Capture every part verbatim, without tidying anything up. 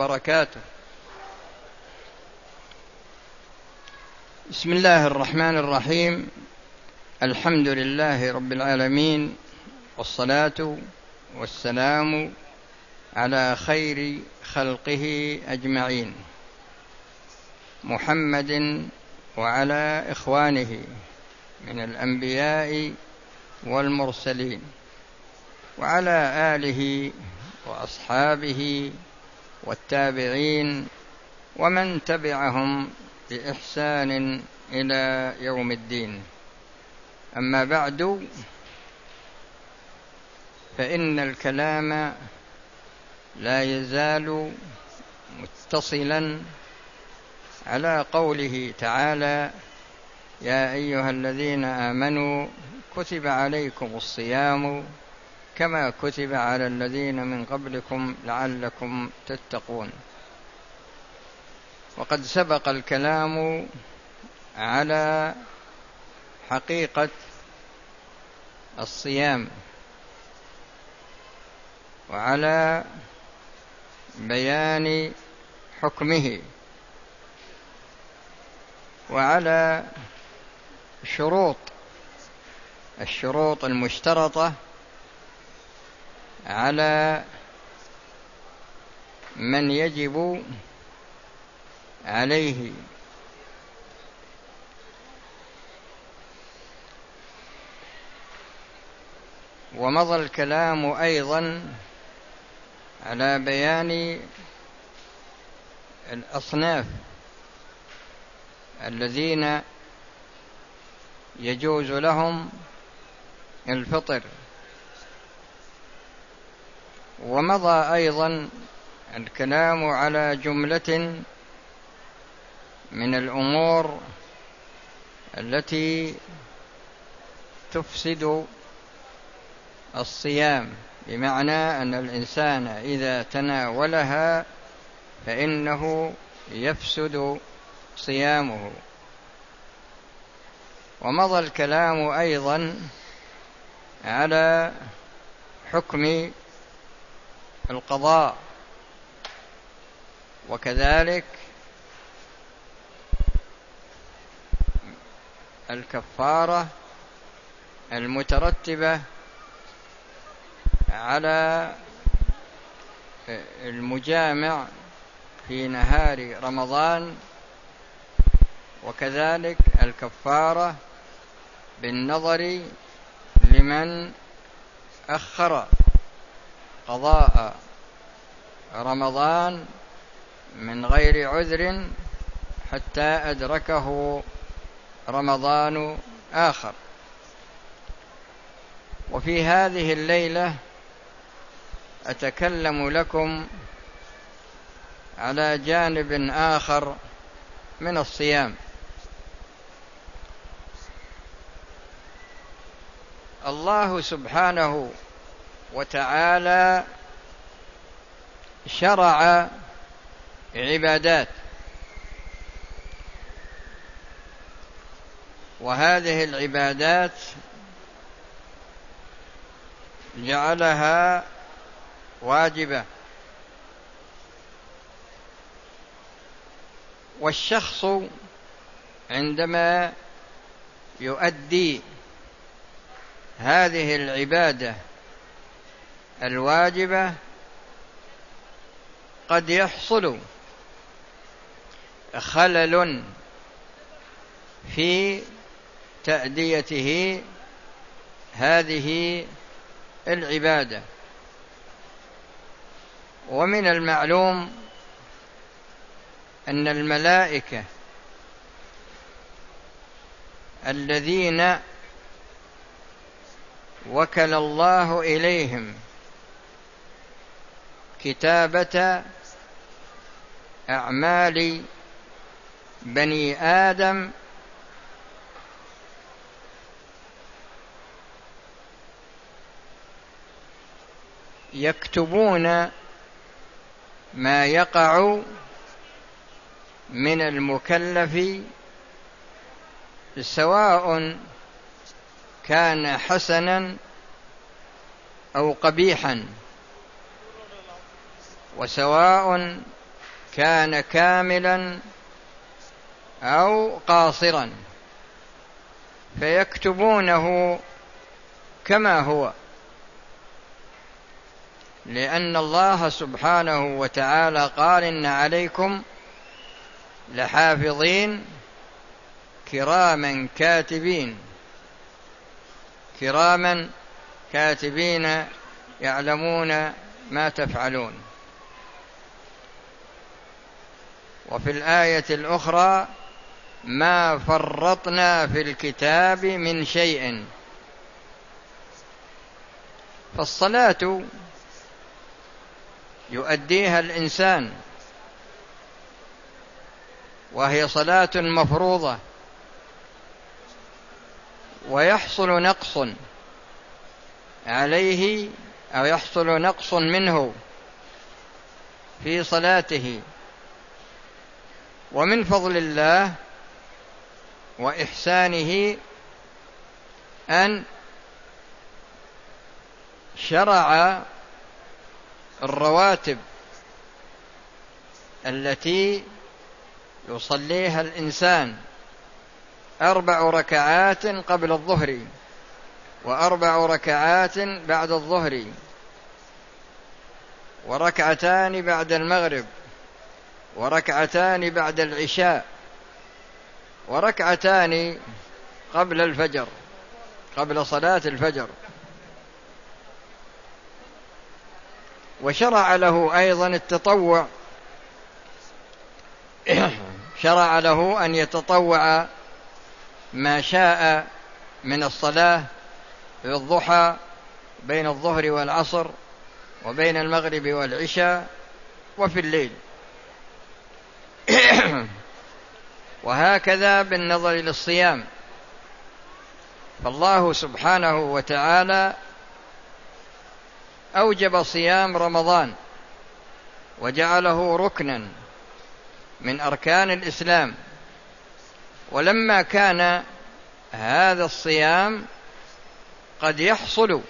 وبركاته. بسم الله الرحمن الرحيم. الحمد لله رب العالمين، والصلاة والسلام على خير خلقه أجمعين، محمد وعلى إخوانه من الأنبياء والمرسلين، وعلى آله وأصحابه والتابعين ومن تبعهم بإحسان إلى يوم الدين. أما بعد، فإن الكلام لا يزال متصلا على قوله تعالى: يا أيها الذين آمنوا كتب عليكم الصيام كما كتب على الذين من قبلكم لعلكم تتقون. وقد سبق الكلام على حقيقة الصيام وعلى بيان حكمه وعلى شروط الشروط المشترطة على من يجب عليه. ومضى الكلام أيضا على بيان الأصناف الذين يجوز لهم الفطر، ومضى أيضا الكلام على جملة من الأمور التي تفسد الصيام، بمعنى أن الإنسان إذا تناولها فإنه يفسد صيامه. ومضى الكلام أيضا على حكم القضاء، وكذلك الكفارة المترتبة على المجامع في نهار رمضان، وكذلك الكفارة بالنظر لمن أخر قضاء رمضان من غير عذر حتى أدركه رمضان آخر. وفي هذه الليلة أتكلم لكم على جانب آخر من الصيام. الله سبحانه وتعالى شرع عبادات، وهذه العبادات جعلها واجبة، والشخص عندما يؤدي هذه العبادة الواجبة قد يحصل خلل في تأديته هذه العبادة. ومن المعلوم أن الملائكة الذين وكل الله إليهم كتابة أعمال بني آدم يكتبون ما يقع من المكلف، سواء كان حسنا أو قبيحا، وسواء كان كاملا أو قاصرا، فيكتبونه كما هو، لأن الله سبحانه وتعالى قال: إن عليكم لحافظين كراما كاتبين، كراما كاتبين يعلمون ما تفعلون. وفي الآية الأخرى: ما فرطنا في الكتاب من شيء. فالصلاة يؤديها الإنسان، وهي صلاة مفروضة، ويحصل نقص عليه أو يحصل نقص منه في صلاته. ومن فضل الله وإحسانه أن شرع الرواتب التي يصليها الإنسان: أربع ركعات قبل الظهر، وأربع ركعات بعد الظهر، وركعتان بعد المغرب، وركعتان بعد العشاء، وركعتان قبل الفجر، قبل صلاة الفجر. وشرع له أيضا التطوع، شرع له أن يتطوع ما شاء من الصلاة في الضحى بين الظهر والعصر، وبين المغرب والعشاء، وفي الليل. وهكذا بالنظر للصيام، فالله سبحانه وتعالى أوجب صيام رمضان وجعله ركنا من أركان الإسلام. ولما كان هذا الصيام قد يحصل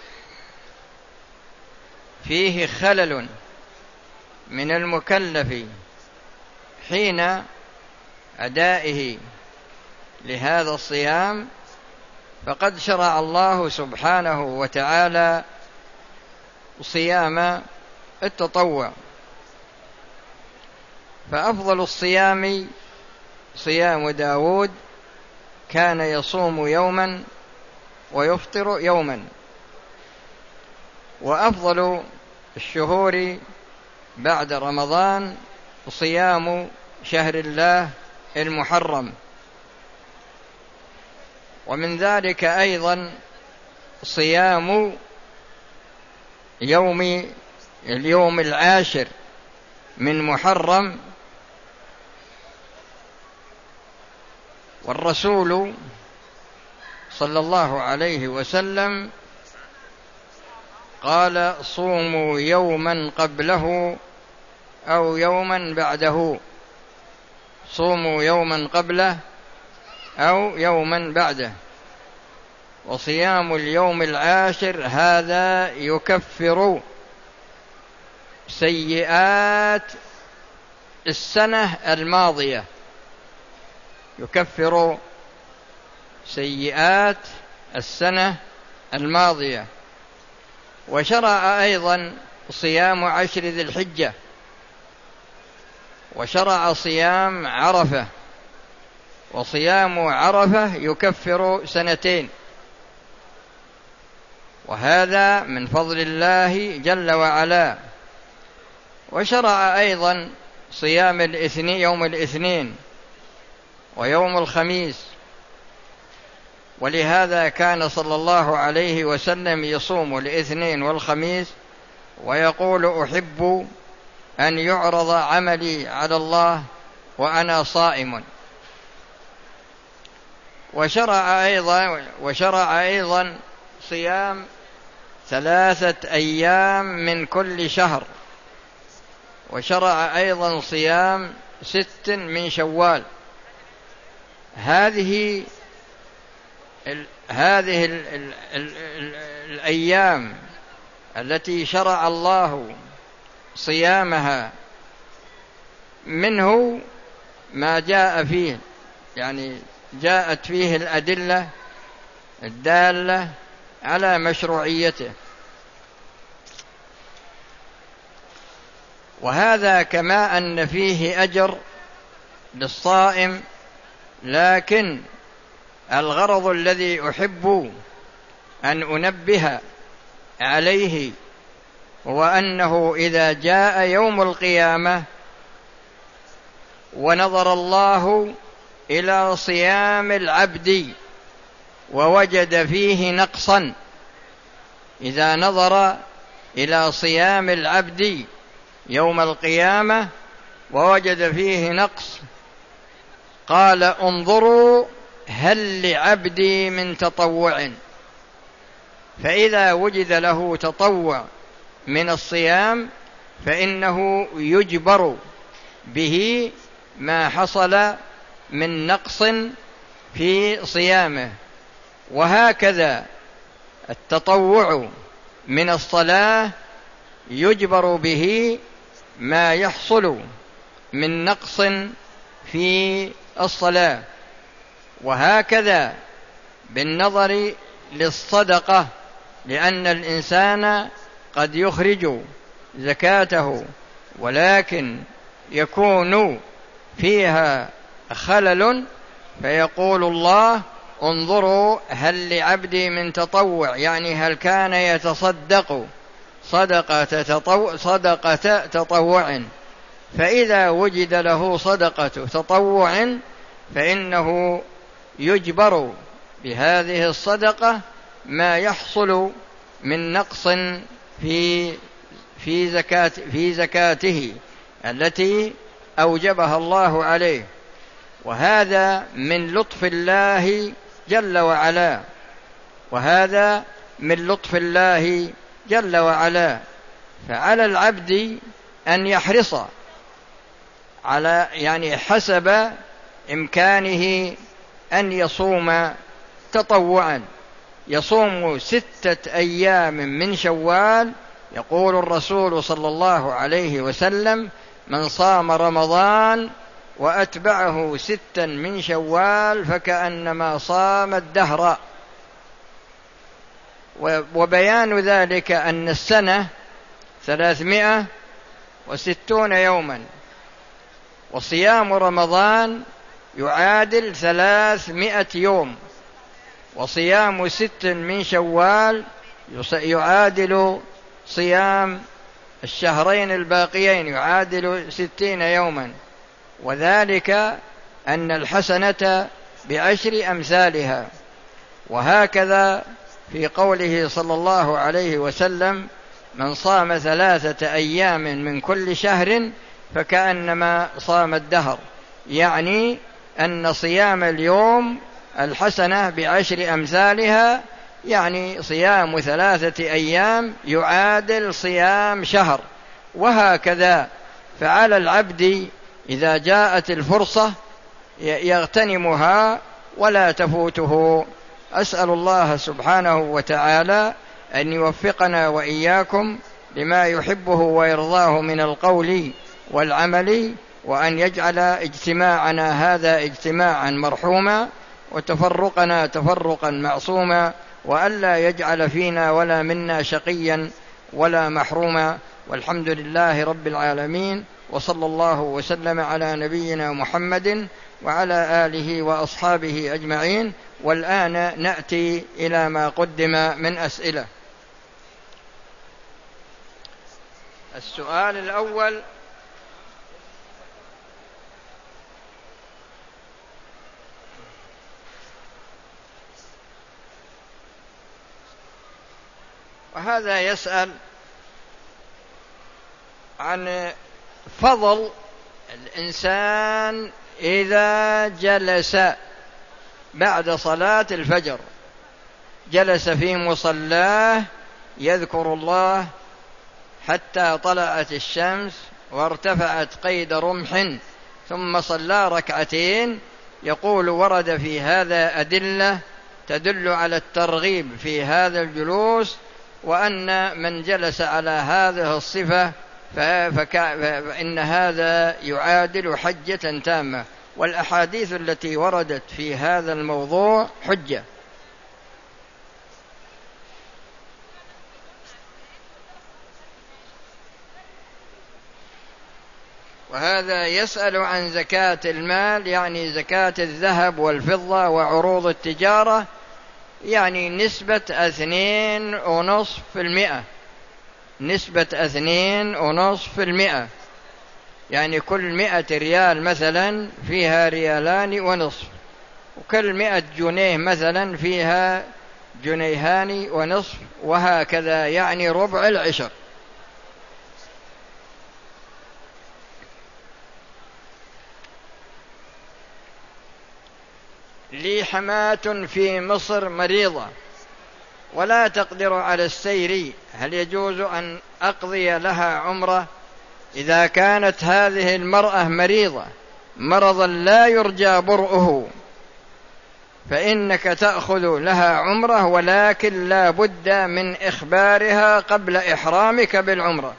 فيه خلل من المكلف حين أدائه لهذا الصيام، فقد شرع الله سبحانه وتعالى صيام التطوع. فأفضل الصيام صيام داود، كان يصوم يوما ويفطر يوما. وأفضل الشهور بعد رمضان صيام شهر الله المحرم. ومن ذلك أيضا صيام يوم اليوم العاشر من محرم. والرسول صلى الله عليه وسلم قال: صوموا يوما قبله أو يوما بعده، صوموا يوما قبله أو يوما بعده. وصيام اليوم العاشر هذا يكفر سيئات السنة الماضية، يكفر سيئات السنة الماضية. وشرع أيضا صيام عشر ذي الحجة، وشرع صيام عرفة، وصيام عرفة يكفر سنتين. وهذا من فضل الله جل وعلا. وشرع أيضا صيام الاثنين، يوم الاثنين ويوم الخميس. ولهذا كان صلى الله عليه وسلم يصوم الاثنين والخميس ويقول: أحب أن يعرض عملي على الله وأنا صائم. وشرع أيضا وشرع أيضا صيام ثلاثة أيام من كل شهر. وشرع أيضا صيام ست من شوال. هذه ال هذه ال ال ال ال الأيام التي شرع الله صيامها منه ما جاء فيه، يعني جاءت فيه الأدلة الدالة على مشروعيته. وهذا كما أن فيه أجر للصائم، لكن الغرض الذي أحب أن أنبه عليه هو أنه إذا جاء يوم القيامة ونظر الله إلى صيام العبد ووجد فيه نقصا، إذا نظر إلى صيام العبد يوم القيامة ووجد فيه نقص قال انظروا هل لعبدي من تطوع، فإذا وجد له تطوع من الصيام فإنه يجبر به ما حصل من نقص في صيامه. وهكذا التطوع من الصلاة يجبر به ما يحصل من نقص في الصلاة. وهكذا بالنظر للصدقة، لأن الإنسان قد يخرج زكاته ولكن يكون فيها خلل، فيقول الله انظروا هل لعبدي من تطوع، يعني هل كان يتصدق صدقة تطوع, صدقة تطوع، فإذا وجد له صدقة تطوع فإنه يجبر بهذه الصدقة ما يحصل من نقص في في زكاة في زكاته التي أوجبها الله عليه. وهذا من لطف الله جل وعلا، وهذا من لطف الله جل وعلا. فعلى العبد أن يحرص على يعني حسب إمكانه أن يصوم تطوعا، يصوم ستة أيام من شوال. يقول الرسول صلى الله عليه وسلم من صام رمضان وأتبعه ستا من شوال فكأنما صام الدهر. وبيان ذلك أن السنة ثلاثمائة وستون يوما، وصيام رمضان يعادل ثلاثمائة يوم، وصيام ست من شوال يعادل صيام الشهرين الباقيين، يعادل ستين يوما. وذلك أن الحسنة بعشر أمثالها. وهكذا في قوله صلى الله عليه وسلم من صام ثلاثة أيام من كل شهر فكأنما صام الدهر، يعني أن صيام اليوم الحسنة بعشر أمثالها، يعني صيام ثلاثة أيام يعادل صيام شهر. وهكذا فعلى العبد إذا جاءت الفرصة يغتنمها ولا تفوته. أسأل الله سبحانه وتعالى أن يوفقنا وإياكم لما يحبه ويرضاه من القول والعمل، وأن يجعل اجتماعنا هذا اجتماعا مرحوما وتفرقنا تفرقا معصوما، وألا يجعل فينا ولا منا شقيا ولا محروما. والحمد لله رب العالمين، وصلى الله وسلم على نبينا محمد وعلى آله وأصحابه أجمعين. والآن نأتي إلى ما قدم من أسئلة. السؤال الأول: وهذا يسأل عن فضل الإنسان إذا جلس بعد صلاة الفجر، جلس في مصلاه يذكر الله حتى طلعت الشمس وارتفعت قيد رمح ثم صلى ركعتين. يقول ورد في هذا أدلة تدل على الترغيب في هذا الجلوس، وأن من جلس على هذه الصفة فإن هذا يعادل حجة تامة، والأحاديث التي وردت في هذا الموضوع حجة. وهذا يسأل عن زكاة المال، يعني زكاة الذهب والفضة وعروض التجارة، يعني نسبة اثنين ونصف في المئة، نسبة اثنين ونصف في المئة، يعني كل مئة ريال مثلا فيها ريالان ونصف، وكل مئة جنيه مثلا فيها جنيهان ونصف، وهكذا، يعني ربع العشر. لي حماة في مصر مريضة ولا تقدر على السير، هل يجوز أن أقضي لها عمرة؟ إذا كانت هذه المرأة مريضة مرضا لا يرجى برؤه فإنك تأخذ لها عمرة، ولكن لا بد من إخبارها قبل إحرامك بالعمرة.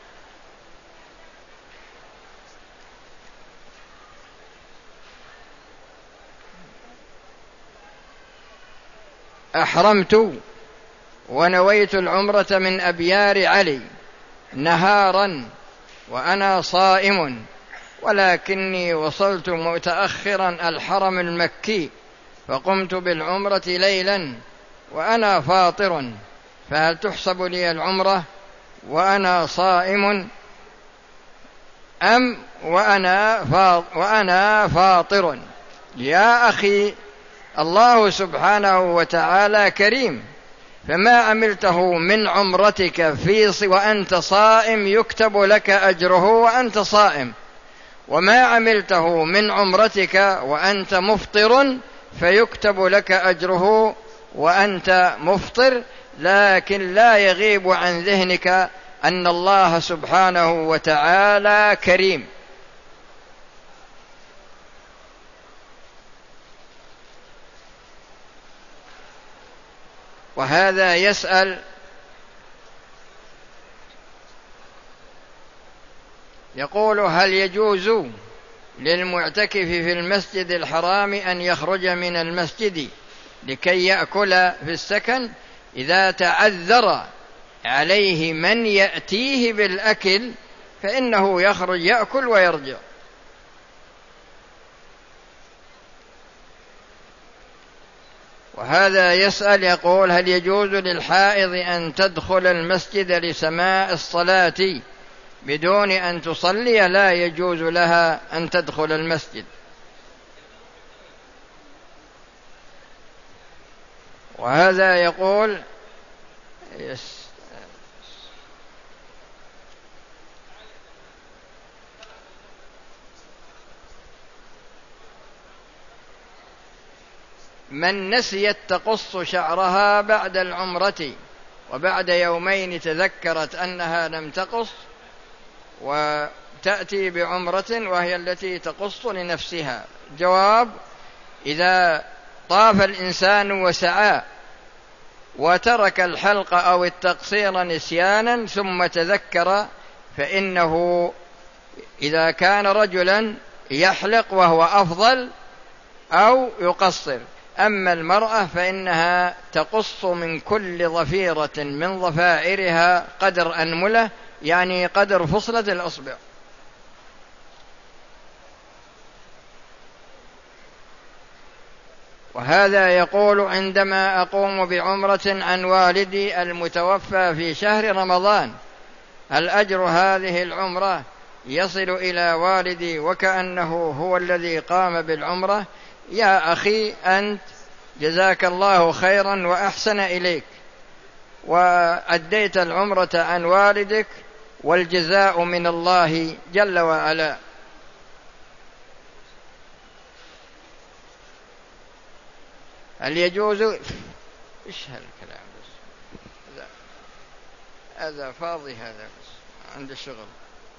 أحرمت ونويت العمرة من أبيار علي نهارا وأنا صائم، ولكني وصلت متأخرا الحرم المكي فقمت بالعمرة ليلا وأنا فاطر، فهل تحسب لي العمرة وأنا صائم أم وأنا فاطر؟ يا أخي، الله سبحانه وتعالى كريم، فما عملته من عمرتك في وأنت صائم يكتب لك أجره وأنت صائم، وما عملته من عمرتك وأنت مفطر فيكتب لك أجره وأنت مفطر، لكن لا يغيب عن ذهنك أن الله سبحانه وتعالى كريم. وهذا يسأل يقول: هل يجوز للمعتكف في المسجد الحرام أن يخرج من المسجد لكي يأكل في السكن إذا تعذر عليه من يأتيه بالأكل فإنه يخرج يأكل ويرجع؟ وهذا يسأل يقول: هل يجوز للحائض أن تدخل المسجد لسماع الصلاة بدون أن تصلي؟ لا يجوز لها أن تدخل المسجد. وهذا يقول: من نسيت تقص شعرها بعد العمرة وبعد يومين تذكرت أنها لم تقص وتأتي بعمرة وهي التي تقص لنفسها. جواب: إذا طاف الإنسان وسعى وترك الحلق أو التقصير نسيانا ثم تذكر فإنه إذا كان رجلا يحلق وهو أفضل أو يقصر، أما المرأة فإنها تقص من كل ظفيرة من ظفائرها قدر أنملة، يعني قدر فصلة الأصبع. وهذا يقول: عندما أقوم بعمرة عن والدي المتوفى في شهر رمضان هل أجر هذه العمرة يصل إلى والدي وكأنه هو الذي قام بالعمرة؟ يا أخي، أنت جزاك الله خيرا وأحسن إليك وأديت العمرة عن والدك، والجزاء من الله جل وعلا. هل يجوز؟ إيش هالكلام بس؟ هذا فاضي، هذا بس عند الشغل.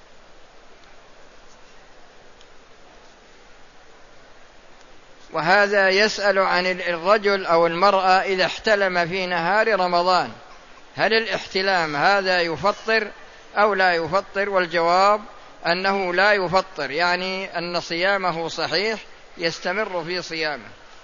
وهذا يسأل عن الرجل أو المرأة إذا احتلم في نهار رمضان هل الاحتلام هذا يفطر أو لا يفطر؟ والجواب أنه لا يفطر، يعني أن صيامه صحيح، يستمر في صيامه.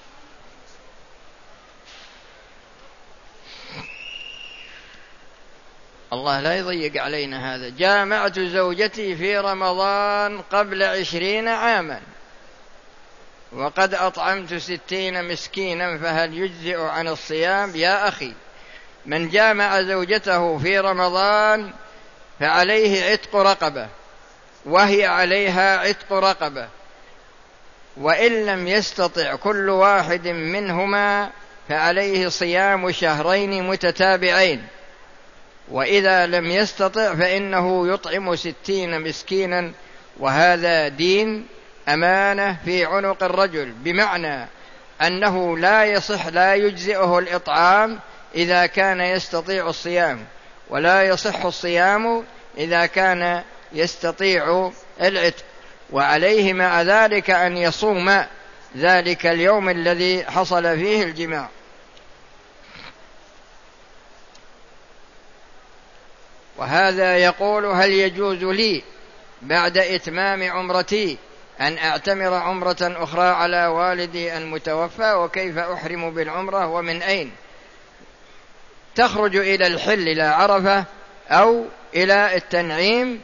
الله لا يضيق علينا هذا. جامعت زوجتي في رمضان قبل عشرين عاما وقد أطعمت ستين مسكينا، فهل يجزئ عن الصيام؟ يا أخي، من جامع زوجته في رمضان فعليه عتق رقبة، وهي عليها عتق رقبة، وإن لم يستطع كل واحد منهما فعليه صيام شهرين متتابعين، وإذا لم يستطع فإنه يطعم ستين مسكينا، وهذا دين أمانة في عنق الرجل، بمعنى أنه لا يصح لا يجزئه الإطعام إذا كان يستطيع الصيام، ولا يصح الصيام إذا كان يستطيع العتق، وعليه مع ذلك أن يصوم ذلك اليوم الذي حصل فيه الجماع. وهذا يقول: هل يجوز لي بعد إتمام عمرتي أن أعتمر عمرة أخرى على والدي المتوفى؟ وكيف أحرم بالعمرة ومن أين؟ تخرج إلى الحل إلى عرفة أو إلى التنعيم،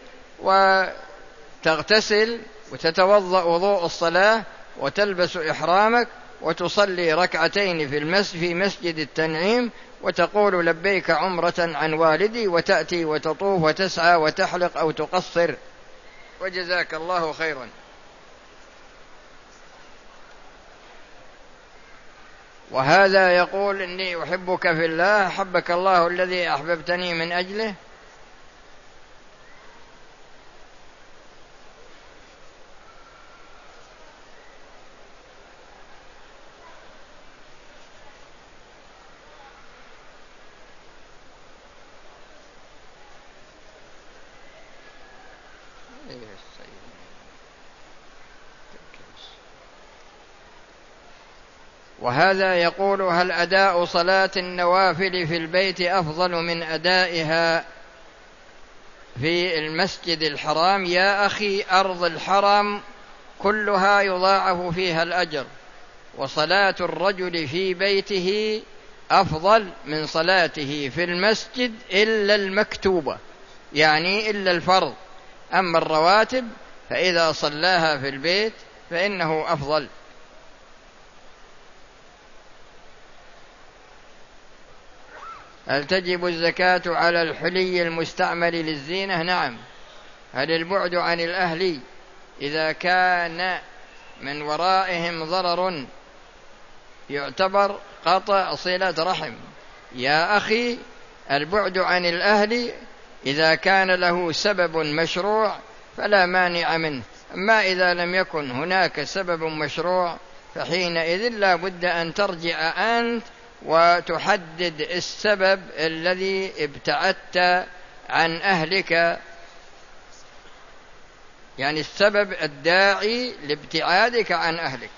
وتغتسل وتتوضأ وضوء الصلاة وتلبس إحرامك وتصلي ركعتين في المسجد في مسجد التنعيم، وتقول: لبيك عمرة عن والدي، وتأتي وتطوف وتسعى وتحلق أو تقصر، وجزاك الله خيرا. وهذا يقول: إني أحبك في الله، أحبك الله الذي أحببتني من أجله. وهذا يقول: هل أداء صلاة النوافل في البيت أفضل من أدائها في المسجد الحرام؟ يا أخي، أرض الحرم كلها يضاعف فيها الأجر، وصلاة الرجل في بيته أفضل من صلاته في المسجد إلا المكتوبة، يعني إلا الفرض. أما الرواتب فإذا صلاها في البيت فإنه أفضل. هل تجب الزكاة على الحلي المستعمل للزينة؟ نعم. هل البعد عن الأهل إذا كان من ورائهم ضرر يعتبر قطع صلة رحم؟ يا أخي، البعد عن الأهل إذا كان له سبب مشروع فلا مانع منه، أما إذا لم يكن هناك سبب مشروع فحينئذ لا بد أن ترجع أنت وتحدد السبب الذي ابتعدت عن أهلك، يعني السبب الداعي لابتعادك عن أهلك.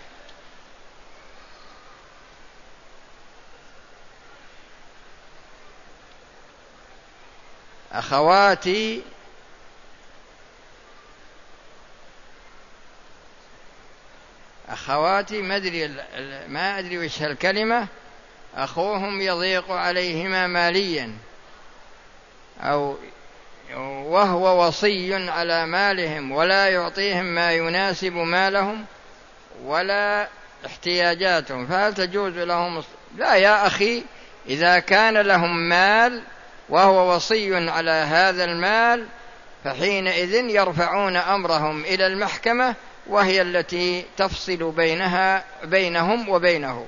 أخواتي أخواتي ما أدري ما أدري وش هالكلمة. أخوهم يضيق عليهما ماليا، أو وهو وصي على مالهم ولا يعطيهم ما يناسب مالهم ولا احتياجاتهم، فهل تجوز لهم؟ لا يا أخي، إذا كان لهم مال وهو وصي على هذا المال فحينئذ يرفعون أمرهم إلى المحكمة، وهي التي تفصل بينها بينهم وبينه.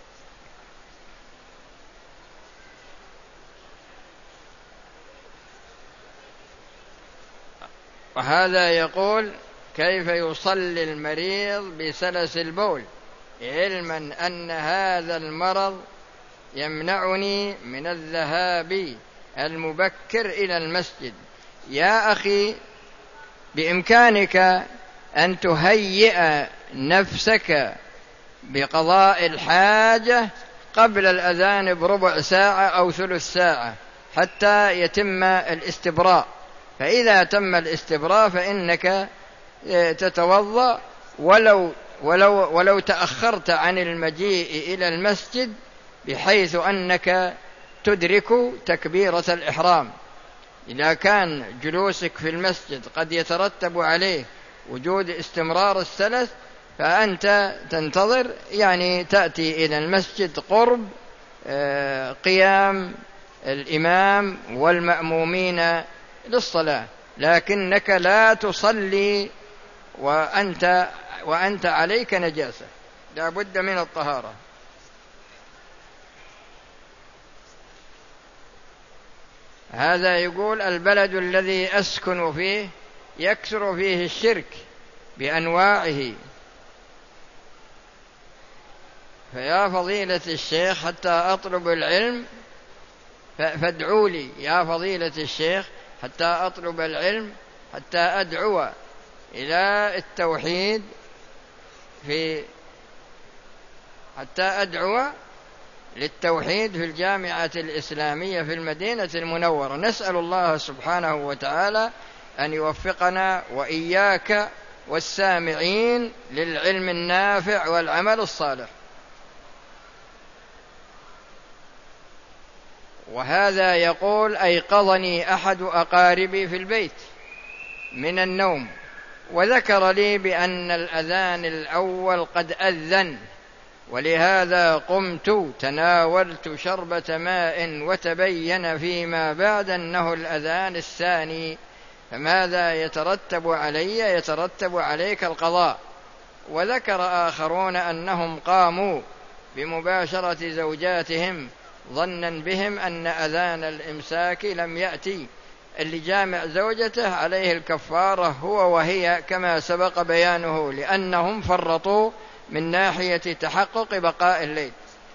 وهذا يقول: كيف يصلي المريض بسلس البول علما أن هذا المرض يمنعني من الذهاب المبكر إلى المسجد؟ يا أخي، بإمكانك أن تهيئ نفسك بقضاء الحاجة قبل الأذان بربع ساعة أو ثلث ساعة حتى يتم الاستبراء، فإذا تم الاستبراء فإنك تتوضأ ولو, ولو, ولو تأخرت عن المجيء إلى المسجد بحيث أنك تدرك تكبيرة الإحرام. إذا كان جلوسك في المسجد قد يترتب عليه وجود استمرار الثلث فأنت تنتظر، يعني تأتي إلى المسجد قرب قيام الإمام والمأمومين للصلاة، لكنك لا تصلي وأنت, وأنت عليك نجاسة، لا بد من الطهارة. هذا يقول: البلد الذي أسكن فيه يكثر فيه الشرك بأنواعه، فيا فضيلة الشيخ حتى أطلب العلم فادعوا لي يا فضيلة الشيخ حتى أطلب العلم حتى أدعو إلى التوحيد في حتى أدعو للتوحيد في الجامعة الإسلامية في المدينة المنورة. نسأل الله سبحانه وتعالى أن يوفقنا وإياك والسامعين للعلم النافع والعمل الصالح. وهذا يقول: أيقظني أحد أقاربي في البيت من النوم وذكر لي بأن الأذان الأول قد أذن، ولهذا قمت تناولت شربة ماء وتبين فيما بعد أنه الأذان الثاني، فماذا يترتب علي؟ يترتب عليك القضاء. وذكر آخرون أنهم قاموا بمباشرة زوجاتهم ظنا بهم أن أذان الإمساك لم يأتي، اللي جامع زوجته عليه الكفارة هو وهي كما سبق بيانه، لأنهم فرطوا من ناحية تحقق بقاء الليل.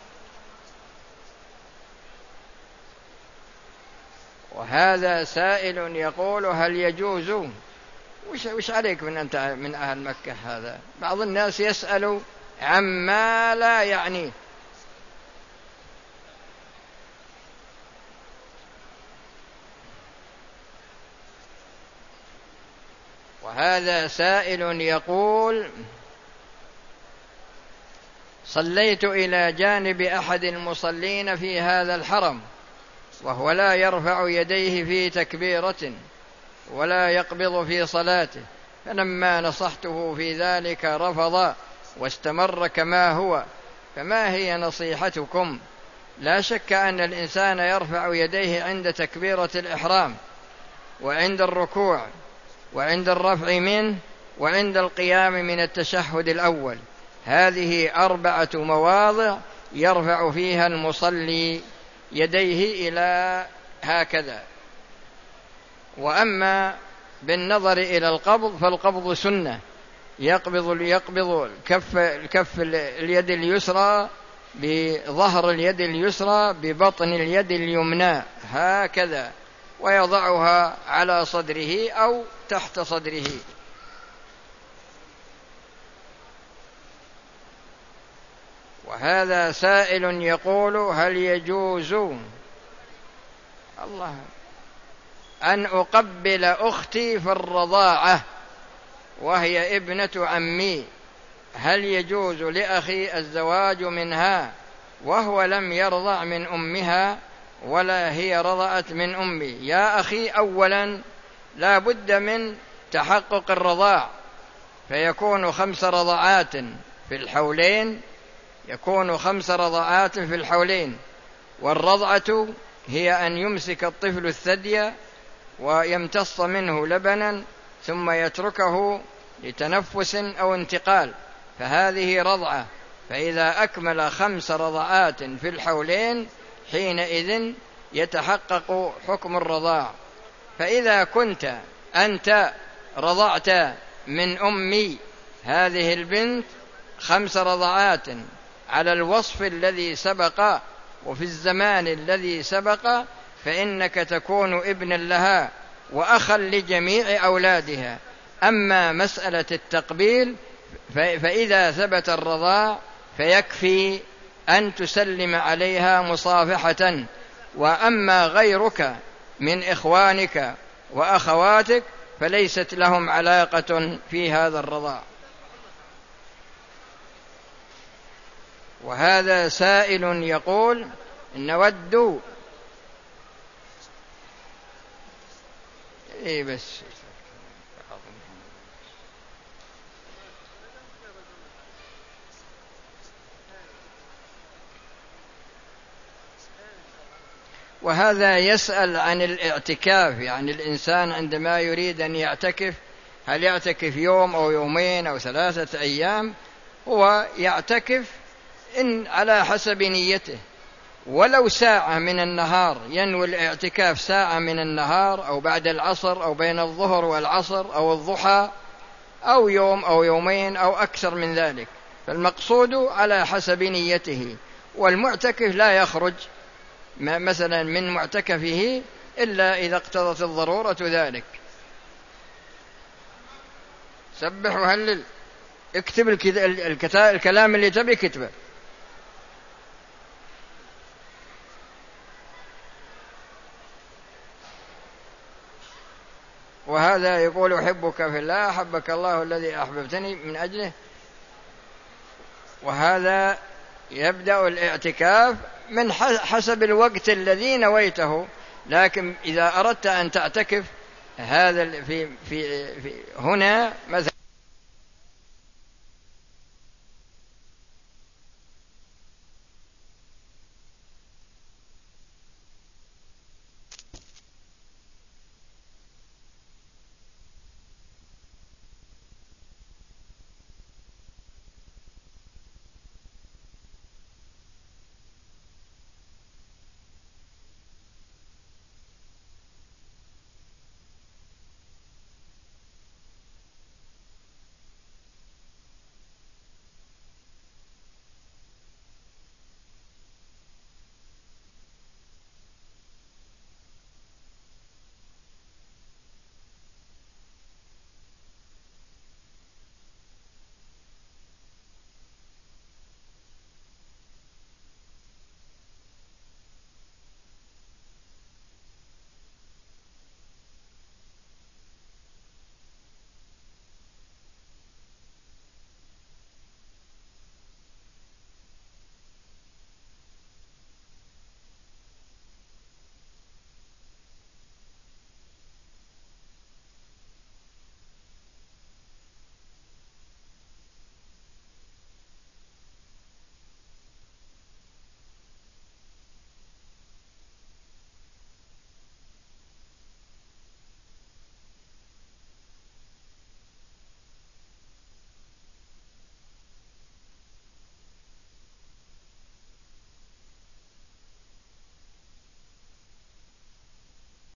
وهذا سائل يقول: هل يجوز؟ وش, وش عليك من أنت من أهل مكة؟ هذا بعض الناس يسأل عما لا يعنيه. وهذا سائل يقول: صليت إلى جانب أحد المصلين في هذا الحرم وهو لا يرفع يديه في تكبيرة ولا يقبض في صلاته، فلما نصحته في ذلك رفض واستمر كما هو، فما هي نصيحتكم؟ لا شك أن الإنسان يرفع يديه عند تكبيرة الإحرام وعند الركوع وعند الرفع منه وعند القيام من التشهد الأول، هذه أربعة مواضع يرفع فيها المصلي يديه إلى هكذا. وأما بالنظر إلى القبض فالقبض سنة، يقبض يقبض الكف الكف اليد اليسرى بظهر اليد اليسرى ببطن اليد اليمنى هكذا، ويضعها على صدره أو تحت صدره. وهذا سائل يقول: هل يجوز الله أن أقبل أختي في الرضاعة وهي ابنة عمي؟ هل يجوز لأخي الزواج منها وهو لم يرضع من أمها ولا هي رضعت من أمي؟ يا أخي، أولا لا بد من تحقق الرضاع، فيكون خمس رضعات في الحولين، يكون خمس رضعات في الحولين. والرضعة هي أن يمسك الطفل الثدي ويمتص منه لبنا ثم يتركه لتنفس أو انتقال، فهذه رضعة. فإذا أكمل خمس رضعات في الحولين حينئذ يتحقق حكم الرضاع. فإذا كنت أنت رضعت من أمي هذه البنت خمس رضعات على الوصف الذي سبق وفي الزمان الذي سبق، فإنك تكون ابنا لها وأخا لجميع أولادها. أما مسألة التقبيل فإذا ثبت الرضاع فيكفي أن تسلم عليها مصافحة. وأما غيرك من إخوانك وأخواتك فليست لهم علاقة في هذا الرضاع. وهذا سائل يقول نود إيه بس وهذا يسأل عن الاعتكاف، يعني الإنسان عندما يريد أن يعتكف هل يعتكف يوم أو يومين أو ثلاثة أيام؟ هو يعتكف إن على حسب نيته، ولو ساعة من النهار ينوي الاعتكاف ساعة من النهار أو بعد العصر أو بين الظهر والعصر أو الضحى أو يوم أو يومين أو أكثر من ذلك، فالمقصود على حسب نيته. والمعتكف لا يخرج مثلا من معتكفه إلا إذا اقتضت الضرورة ذلك. سبح وهلل، اكتب الكلام اللي تبي كتبه. وهذا يقول أحبك في الله أحبك الله الذي أحببتني من أجله. وهذا يبدأ الاعتكاف من حسب الوقت الذي نويته، لكن إذا أردت أن تعتكف هذا في في في هنا مثلا